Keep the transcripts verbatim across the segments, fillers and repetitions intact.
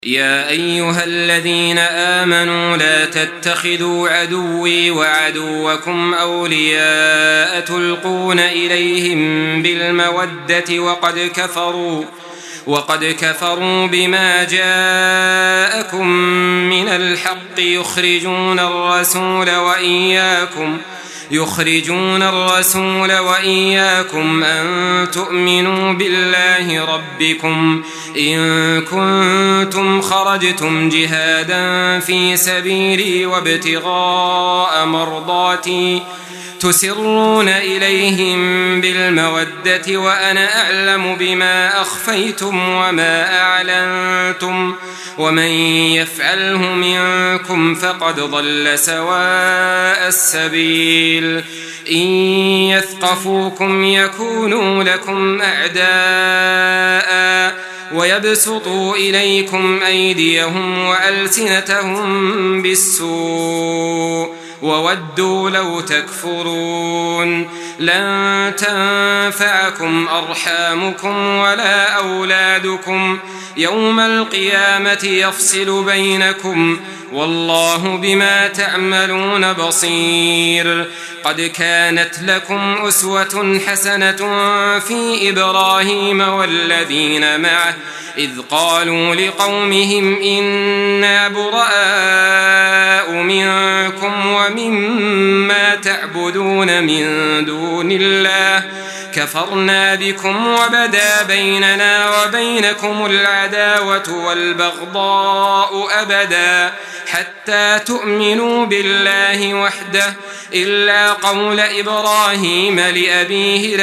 يا أيها الذين آمنوا لا تتخذوا عدوي وعدوكم أولياء تلقون إليهم بالمودة وقد كفروا وقد كفروا بما جاءكم من الحق يخرجون الرسول وإياكم يخرجون الرسول وإياكم أن تؤمنوا بالله ربكم إن كنتم خرجتم جهادا في سبيلي وابتغاء مرضاتي تسرون إليهم بالمودة وأنا أعلم بما أخفيتم وما أعلنتم ومن يفعله منكم فقد ضل سواء السبيل إن يثقفوكم يكونوا لكم أعداء ويبسطوا إليكم أيديهم وألسنتهم بالسوء وودوا لو تكفرون لن تنفعكم أرحامكم ولا أولادكم يوم القيامة يفصل بينكم والله بما تعملون بصير قد كانت لكم أسوة حسنة في إبراهيم والذين معه إذ قالوا لقومهم إنا براء منكم ومما تعبدون من دون الله كفرنا بكم وبدا بيننا وبينكم العداوة والبغضاء أبدا حتى تؤمنوا بالله وحده إلا قول إبراهيم لأبيه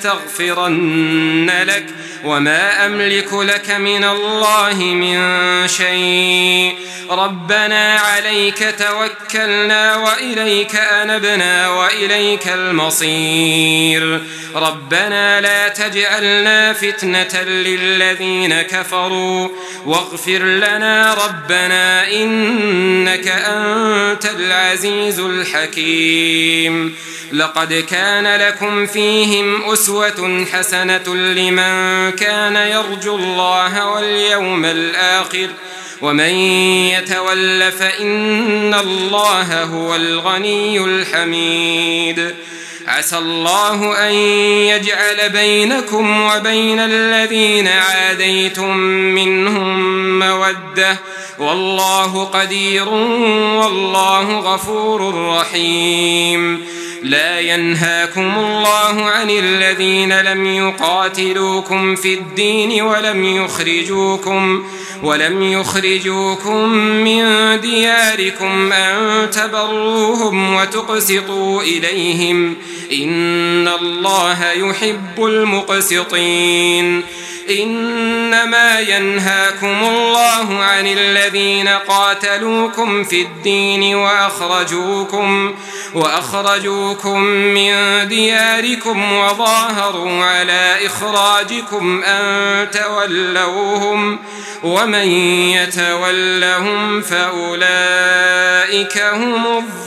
لأستغفرن لك وما أملك لك من الله من شيء ربنا عليك توكلنا وإليك أنبنا وإليك المصير ربنا لا تجعلنا فتنة للذين كفروا واغفر لنا ربنا إنك أنت العزيز الحكيم لقد كان لكم فيهم أسوة حسنة لمن كان يرجو الله واليوم الآخر ومن يتول فإن الله هو الغني الحميد عسى الله أن يجعل بينكم وبين الذين عاديتم منهم مودة والله قدير والله غفور رحيم لا ينهاكم الله عن الذين لم يقاتلوكم في الدين ولم يخرجوكم ولم يخرجوكم من دياركم أن تبروهم وتقسطوا إليهم إن الله يحب المقسطين إنما ينهاكم الله عن الذين قاتلوكم في الدين وأخرجوكم وأخرجوكم من دياركم وظاهروا على إخراجكم أن تولوهم ومن يتولهم فأولئك هم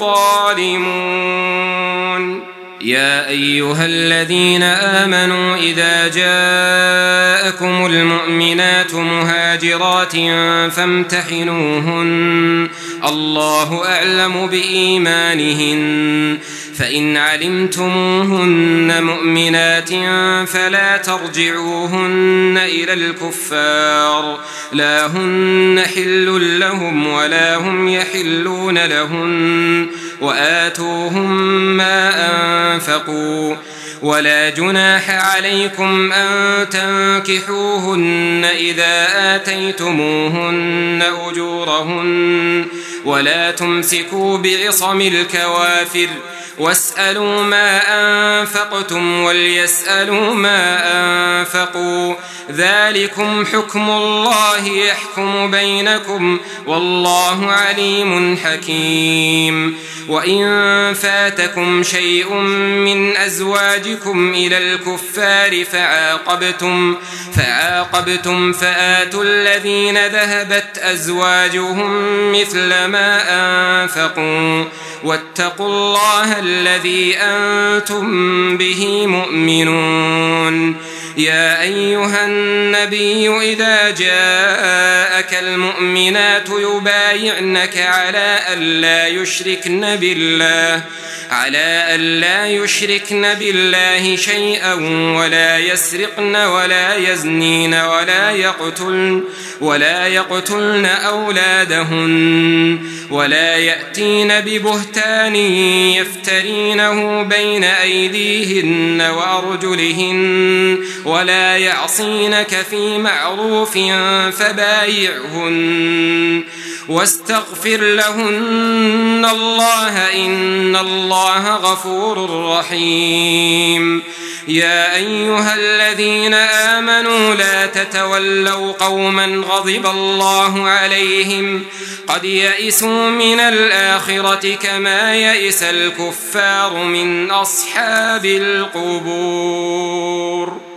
الظالمون يا أيها الذين آمنوا إذا جاءكم المؤمنات مهاجرات فامتحنوهن الله أعلم بإيمانهن فإن علمتموهن مؤمنات فلا ترجعوهن إلى الكفار لا هن حل لهم ولا هم يحلون لهن وآتوهم ما أنفقوا ولا جناح عليكم أن تنكحوهن إذا آتيتموهن أجورهن ولا تمسكوا بعصم الكوافر واسألوا ما أنفقتم وليسألوا ما أنفقوا ذلكم حكم الله يحكم بينكم والله عليم حكيم وإن فاتكم شيء من أزواجكم إلى الكفار فعاقبتم فعاقبتم فآتوا الذين ذهبت أزواجهم مثل ما أنفقوا واتقوا الله الذي أنتم به مؤمنون. يا أيها النبي إذا جاءك المؤمنات يبايعنك على ألا يشركن بالله على ألا يشركن بالله شيئا ولا يسرقن ولا يزنين ولا يقتلن ولا يقتلن أولادهن ولا يأتين ببهتان يفترينه بين أيديهن وأرجلهن ولا يعصينك في معروف فبايعهن واستغفر لهن الله إن الله غفور رحيم. يا أيها الذين آمنوا لا تتولوا قوما غضب الله عليهم قد يئسوا من الآخرة كما يئس الكفار من أصحاب القبور.